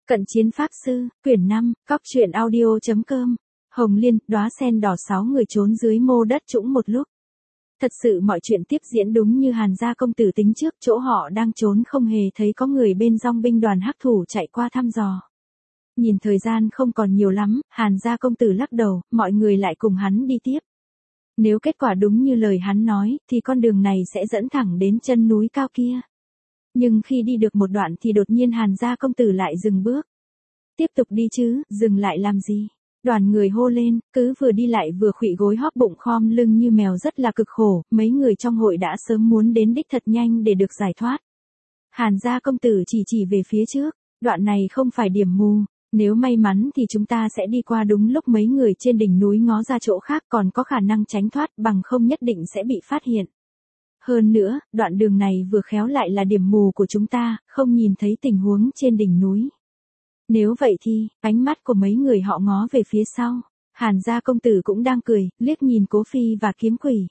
Cận chiến pháp sư, quyển 5, cóc truyện audio.com. Hồng Liên, đóa sen đỏ 6 người trốn dưới mô đất trũng một lúc. Thật sự mọi chuyện tiếp diễn đúng như Hàn gia công tử tính trước, chỗ họ đang trốn không hề thấy có người bên dòng binh đoàn hắc thủ chạy qua thăm dò. Nhìn thời gian không còn nhiều lắm, Hàn gia công tử lắc đầu, mọi người lại cùng hắn đi tiếp. Nếu kết quả đúng như lời hắn nói, thì con đường này sẽ dẫn thẳng đến chân núi cao kia. Nhưng khi đi được một đoạn thì đột nhiên Hàn gia công tử lại dừng bước. Tiếp tục đi chứ, dừng lại làm gì? Đoàn người hô lên, cứ vừa đi lại vừa khuỵu gối hóp bụng khom lưng như mèo rất là cực khổ, mấy người trong hội đã sớm muốn đến đích thật nhanh để được giải thoát. Hàn gia công tử chỉ về phía trước, đoạn này không phải điểm mù, nếu may mắn thì chúng ta sẽ đi qua đúng lúc mấy người trên đỉnh núi ngó ra chỗ khác còn có khả năng tránh thoát, bằng không nhất định sẽ bị phát hiện. Hơn nữa, đoạn đường này vừa khéo lại là điểm mù của chúng ta, không nhìn thấy tình huống trên đỉnh núi. Nếu vậy thì, ánh mắt của mấy người họ ngó về phía sau. Hàn gia công tử cũng đang cười, liếc nhìn Cố Phi và Kiếm Quỷ.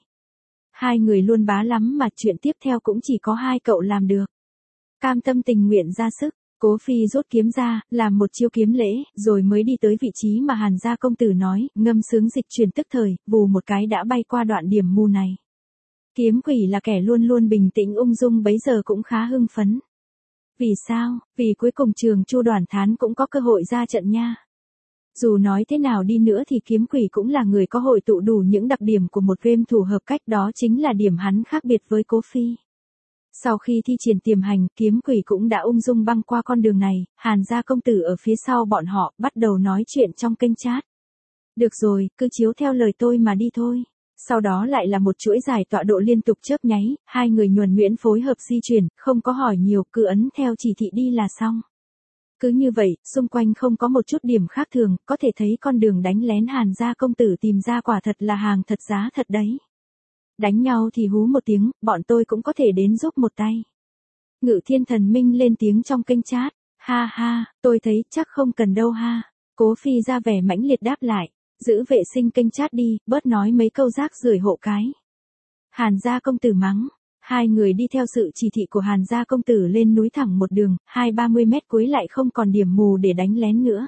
Hai người luôn bá lắm mà chuyện tiếp theo cũng chỉ có hai cậu làm được. Cam tâm tình nguyện ra sức, Cố Phi rút kiếm ra, làm một chiêu kiếm lễ, rồi mới đi tới vị trí mà Hàn gia công tử nói, ngâm sướng dịch chuyển tức thời, vù một cái đã bay qua đoạn điểm mù này. Kiếm Quỷ là kẻ luôn luôn bình tĩnh ung dung bấy giờ cũng khá hưng phấn. Vì sao? Vì cuối cùng Trường Chu Đoàn Thán cũng có cơ hội ra trận nha. Dù nói thế nào đi nữa thì Kiếm Quỷ cũng là người có hội tụ đủ những đặc điểm của một game thủ hợp cách, đó chính là điểm hắn khác biệt với Cố Phi. Sau khi thi triển tiềm hành, Kiếm Quỷ cũng đã ung dung băng qua con đường này, Hàn gia công tử ở phía sau bọn họ, bắt đầu nói chuyện trong kênh chat. Được rồi, cứ chiếu theo lời tôi mà đi thôi. Sau đó lại là một chuỗi giải tọa độ liên tục chớp nháy, hai người nhuần nhuyễn phối hợp di chuyển, không có hỏi nhiều, cứ ấn theo chỉ thị đi là xong. Cứ như vậy, xung quanh không có một chút điểm khác thường, có thể thấy con đường đánh lén Hàn gia công tử tìm ra quả thật là hàng thật giá thật đấy. Đánh nhau thì hú một tiếng, bọn tôi cũng có thể đến giúp một tay. Ngự Thiên Thần Minh lên tiếng trong kênh chat, ha ha, tôi thấy chắc không cần đâu ha. Cố Phi ra vẻ mãnh liệt đáp lại. Giữ vệ sinh kênh chat đi, bớt nói mấy câu rác rưởi hộ cái. Hàn gia công tử mắng. Hai người đi theo sự chỉ thị của Hàn gia công tử lên núi thẳng một đường, 20-30 mét cuối lại không còn điểm mù để đánh lén nữa.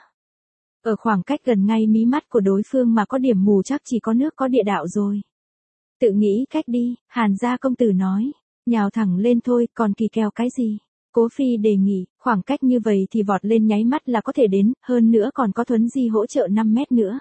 Ở khoảng cách gần ngay mí mắt của đối phương mà có điểm mù chắc chỉ có nước có địa đạo rồi. Tự nghĩ cách đi, Hàn gia công tử nói. Nhào thẳng lên thôi, còn kỳ kèo cái gì? Cố Phi đề nghị, khoảng cách như vậy thì vọt lên nháy mắt là có thể đến, hơn nữa còn có Thuấn Di hỗ trợ 5 mét nữa.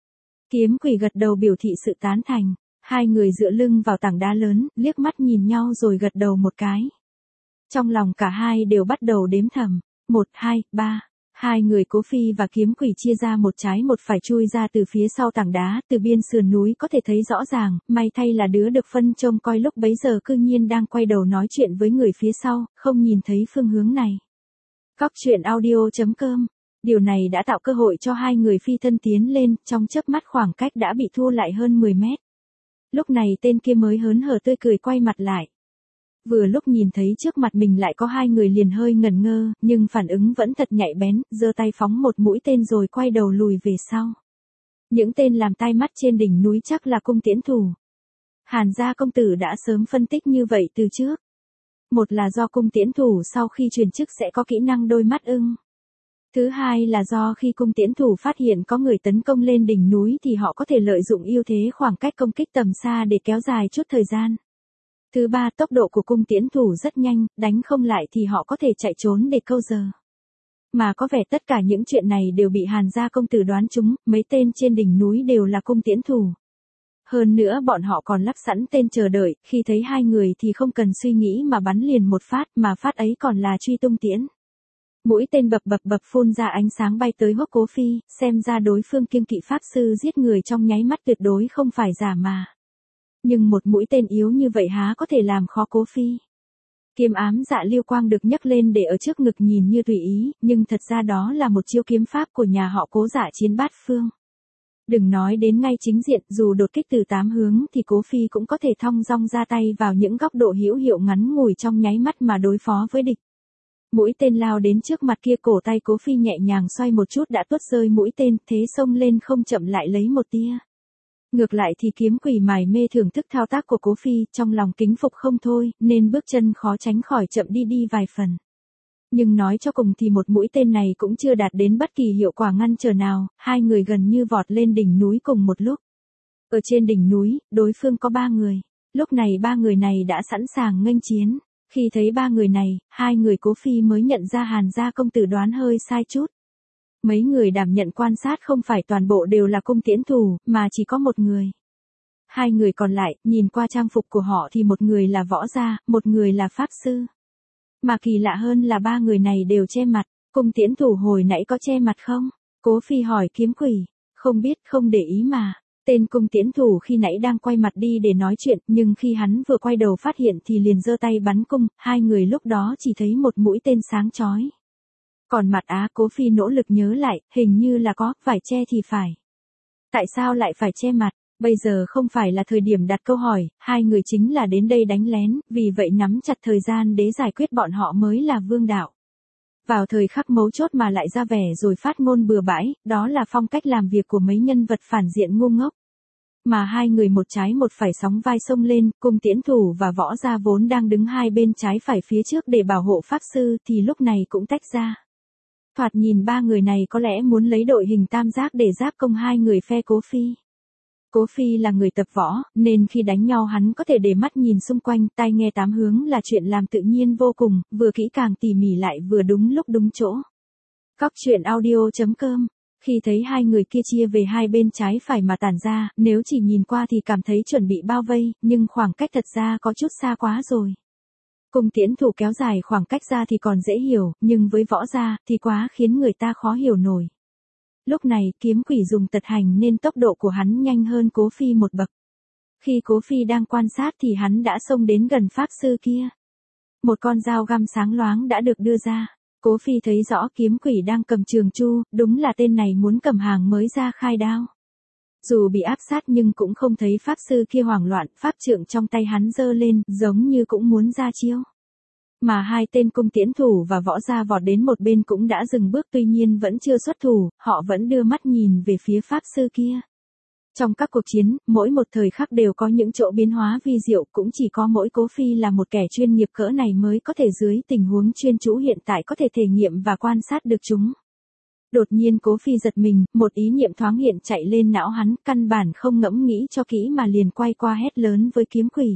Kiếm Quỷ gật đầu biểu thị sự tán thành, hai người dựa lưng vào tảng đá lớn, liếc mắt nhìn nhau rồi gật đầu một cái. Trong lòng cả hai đều bắt đầu đếm thầm, 1, 2, 3, hai người Cố Phi và Kiếm Quỷ chia ra một trái một phải chui ra từ phía sau tảng đá, từ biên sườn núi có thể thấy rõ ràng, may thay là đứa được phân trông coi lúc bấy giờ cư nhiên đang quay đầu nói chuyện với người phía sau, không nhìn thấy phương hướng này. Cóc truyện audio.com. Điều này đã tạo cơ hội cho hai người phi thân tiến lên, trong chớp mắt khoảng cách đã bị thu lại hơn 10 mét. Lúc này tên kia mới hớn hở tươi cười quay mặt lại. Vừa lúc nhìn thấy trước mặt mình lại có hai người liền hơi ngẩn ngơ, nhưng phản ứng vẫn thật nhạy bén, giơ tay phóng một mũi tên rồi quay đầu lùi về sau. Những tên làm tai mắt trên đỉnh núi chắc là cung tiễn thủ. Hàn gia công tử đã sớm phân tích như vậy từ trước. Một là do cung tiễn thủ sau khi truyền chức sẽ có kỹ năng đôi mắt ưng. Thứ hai là do khi cung tiễn thủ phát hiện có người tấn công lên đỉnh núi thì họ có thể lợi dụng ưu thế khoảng cách công kích tầm xa để kéo dài chút thời gian. Thứ ba, tốc độ của cung tiễn thủ rất nhanh, đánh không lại thì họ có thể chạy trốn để câu giờ. Mà có vẻ tất cả những chuyện này đều bị Hàn gia công tử đoán trúng, mấy tên trên đỉnh núi đều là cung tiễn thủ. Hơn nữa bọn họ còn lắp sẵn tên chờ đợi, khi thấy hai người thì không cần suy nghĩ mà bắn liền một phát, mà phát ấy còn là truy tung tiễn. Mũi tên bập phun ra ánh sáng bay tới hốc Cố Phi, xem ra đối phương kiêng kỵ pháp sư giết người trong nháy mắt tuyệt đối không phải giả mà. Nhưng một mũi tên yếu như vậy há có thể làm khó Cố Phi. Kiếm ám dạ lưu quang được nhấc lên để ở trước ngực nhìn như tùy ý, nhưng thật ra đó là một chiêu kiếm pháp của nhà họ Cố dạ chiến bát phương. Đừng nói đến ngay chính diện, dù đột kích từ 8 hướng thì Cố Phi cũng có thể thong dong ra tay vào những góc độ hữu hiệu ngắn ngủi trong nháy mắt mà đối phó với địch. Mũi tên lao đến trước mặt kia, cổ tay Cố Phi nhẹ nhàng xoay một chút đã tuốt rơi mũi tên, thế xông lên không chậm lại lấy một tia. Ngược lại thì Kiếm Quỷ mải mê thưởng thức thao tác của Cố Phi, trong lòng kính phục không thôi, nên bước chân khó tránh khỏi chậm đi vài phần. Nhưng nói cho cùng thì một mũi tên này cũng chưa đạt đến bất kỳ hiệu quả ngăn trở nào, hai người gần như vọt lên đỉnh núi cùng một lúc. Ở trên đỉnh núi, đối phương có 3 người. Lúc này 3 người này đã sẵn sàng nghênh chiến. Khi thấy 3 người này, hai người Cố Phi mới nhận ra Hàn gia công tử đoán hơi sai chút. Mấy người đảm nhận quan sát không phải toàn bộ đều là cung tiễn thủ, mà chỉ có một người. Hai người còn lại, nhìn qua trang phục của họ thì một người là võ gia, một người là pháp sư. Mà kỳ lạ hơn là 3 người này đều che mặt. Cung tiễn thủ hồi nãy có che mặt không? Cố Phi hỏi Kiếm Quỷ. Không biết, không để ý mà. Tên cung tiễn thủ khi nãy đang quay mặt đi để nói chuyện, nhưng khi hắn vừa quay đầu phát hiện thì liền giơ tay bắn cung, hai người lúc đó chỉ thấy một mũi tên sáng chói. Còn mặt Cố Phi nỗ lực nhớ lại, hình như là có, phải che thì phải. Tại sao lại phải che mặt? Bây giờ không phải là thời điểm đặt câu hỏi, hai người chính là đến đây đánh lén, vì vậy nắm chặt thời gian để giải quyết bọn họ mới là vương đạo. Vào thời khắc mấu chốt mà lại ra vẻ rồi phát ngôn bừa bãi, đó là phong cách làm việc của mấy nhân vật phản diện ngu ngốc. Mà hai người một trái một phải sóng vai xông lên, cung tiễn thủ và võ gia vốn đang đứng hai bên trái phải phía trước để bảo hộ pháp sư thì lúc này cũng tách ra. Thoạt nhìn 3 người này có lẽ muốn lấy đội hình tam giác để giáp công hai người phe Cố Phi. Cố Phi là người tập võ, nên khi đánh nhau hắn có thể để mắt nhìn xung quanh, tai nghe tám hướng là chuyện làm tự nhiên vô cùng, vừa kỹ càng tỉ mỉ lại vừa đúng lúc đúng chỗ. Cóc truyện audio.com. Khi thấy hai người kia chia về hai bên trái phải mà tản ra, nếu chỉ nhìn qua thì cảm thấy chuẩn bị bao vây, nhưng khoảng cách thật ra có chút xa quá rồi. Cung tiễn thủ kéo dài khoảng cách ra thì còn dễ hiểu, nhưng với võ gia thì quá khiến người ta khó hiểu nổi. Lúc này Kiếm Quỷ dùng tật hành nên tốc độ của hắn nhanh hơn Cố Phi một bậc. Khi Cố Phi đang quan sát thì hắn đã xông đến gần pháp sư kia. Một con dao găm sáng loáng đã được đưa ra. Cố Phi thấy rõ Kiếm Quỷ đang cầm trường chu, đúng là tên này muốn cầm hàng mới ra khai đao. Dù bị áp sát nhưng cũng không thấy pháp sư kia hoảng loạn, pháp trượng trong tay hắn giơ lên, giống như cũng muốn ra chiêu. Mà hai tên cung tiễn thủ và võ gia vọt đến một bên cũng đã dừng bước, tuy nhiên vẫn chưa xuất thủ, họ vẫn đưa mắt nhìn về phía pháp sư kia. Trong các cuộc chiến, mỗi một thời khắc đều có những chỗ biến hóa vi diệu, cũng chỉ có mỗi Cố Phi là một kẻ chuyên nghiệp cỡ này mới có thể dưới tình huống chuyên chú hiện tại có thể thể nghiệm và quan sát được chúng. Đột nhiên Cố Phi giật mình, một ý niệm thoáng hiện chạy lên não hắn, căn bản không ngẫm nghĩ cho kỹ mà liền quay qua hét lớn với Kiếm Quỷ.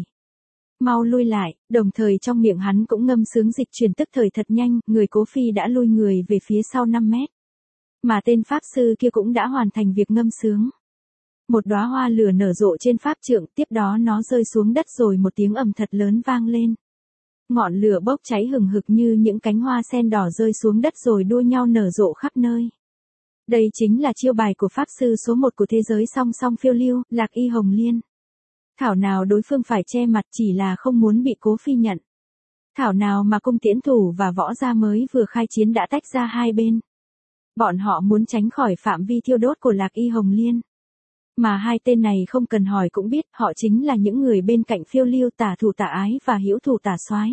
Mau lui lại, đồng thời trong miệng hắn cũng ngâm sướng dịch truyền tức thời thật nhanh, người Cố Phi đã lui người về phía sau 5 mét. Mà tên pháp sư kia cũng đã hoàn thành việc ngâm sướng. Một đóa hoa lửa nở rộ trên pháp trượng, tiếp đó nó rơi xuống đất rồi một tiếng ầm thật lớn vang lên. Ngọn lửa bốc cháy hừng hực như những cánh hoa sen đỏ rơi xuống đất rồi đua nhau nở rộ khắp nơi. Đây chính là chiêu bài của pháp sư số 1 của thế giới song song phiêu lưu, Lạc Y Hồng Liên. Thảo nào đối phương phải che mặt chỉ là không muốn bị Cố Phi nhận. Thảo nào mà cung tiễn thủ và võ gia mới vừa khai chiến đã tách ra hai bên. Bọn họ muốn tránh khỏi phạm vi thiêu đốt của Lạc Y Hồng Liên. Mà hai tên này không cần hỏi cũng biết, họ chính là những người bên cạnh phiêu lưu tả thủ tả ái và hữu thủ tả soái.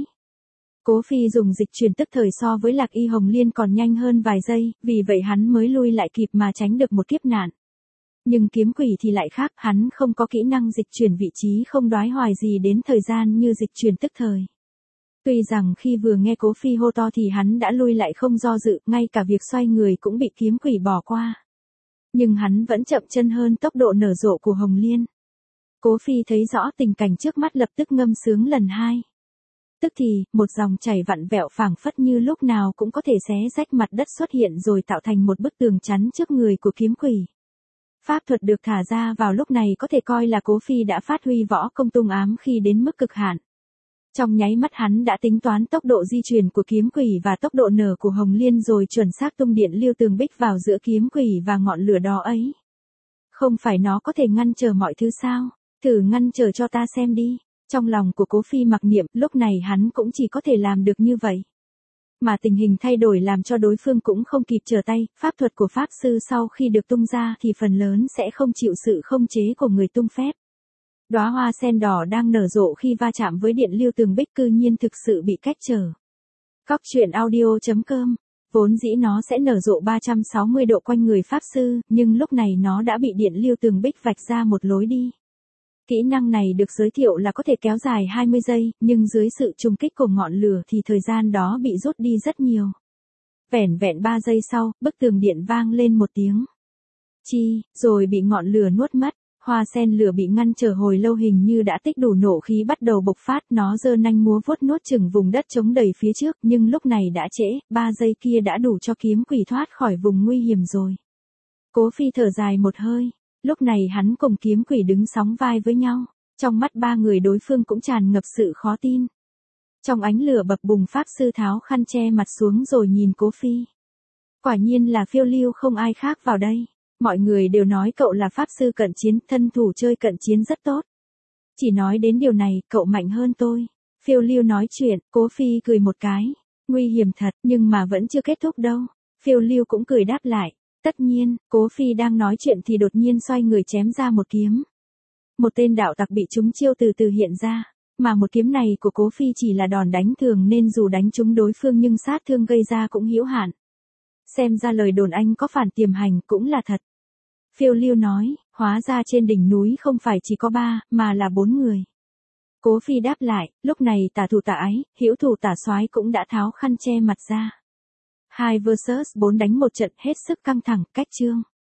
Cố Phi dùng dịch truyền tức thời so với Lạc Y Hồng Liên còn nhanh hơn vài giây, vì vậy hắn mới lui lại kịp mà tránh được một kiếp nạn. Nhưng Kiếm Quỷ thì lại khác, hắn không có kỹ năng dịch chuyển vị trí không đoái hoài gì đến thời gian như dịch chuyển tức thời. Tuy rằng khi vừa nghe Cố Phi hô to thì hắn đã lui lại không do dự, ngay cả việc xoay người cũng bị Kiếm Quỷ bỏ qua. Nhưng hắn vẫn chậm chân hơn tốc độ nở rộ của Hồng Liên. Cố Phi thấy rõ tình cảnh trước mắt lập tức ngâm sướng lần 2. Tức thì, một dòng chảy vặn vẹo phảng phất như lúc nào cũng có thể xé rách mặt đất xuất hiện rồi tạo thành một bức tường chắn trước người của Kiếm Quỷ. Pháp thuật được thả ra vào lúc này có thể coi là Cố Phi đã phát huy võ công tung ám khi đến mức cực hạn. Trong nháy mắt hắn đã tính toán tốc độ di chuyển của Kiếm Quỷ và tốc độ nở của Hồng Liên rồi chuẩn xác tung điện lưu tường bích vào giữa Kiếm Quỷ và ngọn lửa đó ấy. Không phải nó có thể ngăn trở mọi thứ sao? Thử ngăn trở cho ta xem đi. Trong lòng của Cố Phi mặc niệm, lúc này hắn cũng chỉ có thể làm được như vậy. Mà tình hình thay đổi làm cho đối phương cũng không kịp trở tay, pháp thuật của pháp sư sau khi được tung ra thì phần lớn sẽ không chịu sự khống chế của người tung phép. Đóa hoa sen đỏ đang nở rộ khi va chạm với điện lưu tường bích cư nhiên thực sự bị cách trở. Cóc truyện audio.com. Vốn dĩ nó sẽ nở rộ 360 độ quanh người pháp sư, nhưng lúc này nó đã bị điện lưu tường bích vạch ra một lối đi. Kỹ năng này được giới thiệu là có thể kéo dài 20 giây, nhưng dưới sự trùng kích của ngọn lửa thì thời gian đó bị rút đi rất nhiều. Vẻn vẹn 3 giây sau, bức tường điện vang lên một tiếng. Chi, rồi bị ngọn lửa nuốt mất. Hoa sen lửa bị ngăn trở hồi lâu hình như đã tích đủ nộ khí bắt đầu bộc phát, nó giơ nanh múa vuốt nuốt chửng vùng đất trống đầy phía trước, nhưng lúc này đã trễ, 3 giây kia đã đủ cho kiếm quỷ thoát khỏi vùng nguy hiểm rồi. Cố Phi thở dài một hơi, lúc này hắn cùng kiếm quỷ đứng sóng vai với nhau, trong mắt ba người đối phương cũng tràn ngập sự khó tin. Trong ánh lửa bập bùng pháp sư tháo khăn che mặt xuống rồi nhìn Cố Phi. Quả nhiên là Phiêu Lưu không ai khác vào đây. Mọi người đều nói cậu là pháp sư cận chiến, thân thủ chơi cận chiến rất tốt. Chỉ nói đến điều này, cậu mạnh hơn tôi. Phiêu Lưu nói chuyện, Cố Phi cười một cái. Nguy hiểm thật, nhưng mà vẫn chưa kết thúc đâu. Phiêu Lưu cũng cười đáp lại. Tất nhiên, Cố Phi đang nói chuyện thì đột nhiên xoay người chém ra một kiếm. Một tên đạo tặc bị trúng chiêu từ từ hiện ra. Mà một kiếm này của Cố Phi chỉ là đòn đánh thường nên dù đánh trúng đối phương nhưng sát thương gây ra cũng hữu hạn. Xem ra lời đồn anh có phản tiềm hành cũng là thật. Phiêu Lưu nói, hóa ra trên đỉnh núi không phải chỉ có 3, mà là 4 người. Cố Phi đáp lại, lúc này tả thủ tả ái, hữu thủ tả soái cũng đã tháo khăn che mặt ra. 2 vs 4 đánh một trận hết sức căng thẳng, cách chương.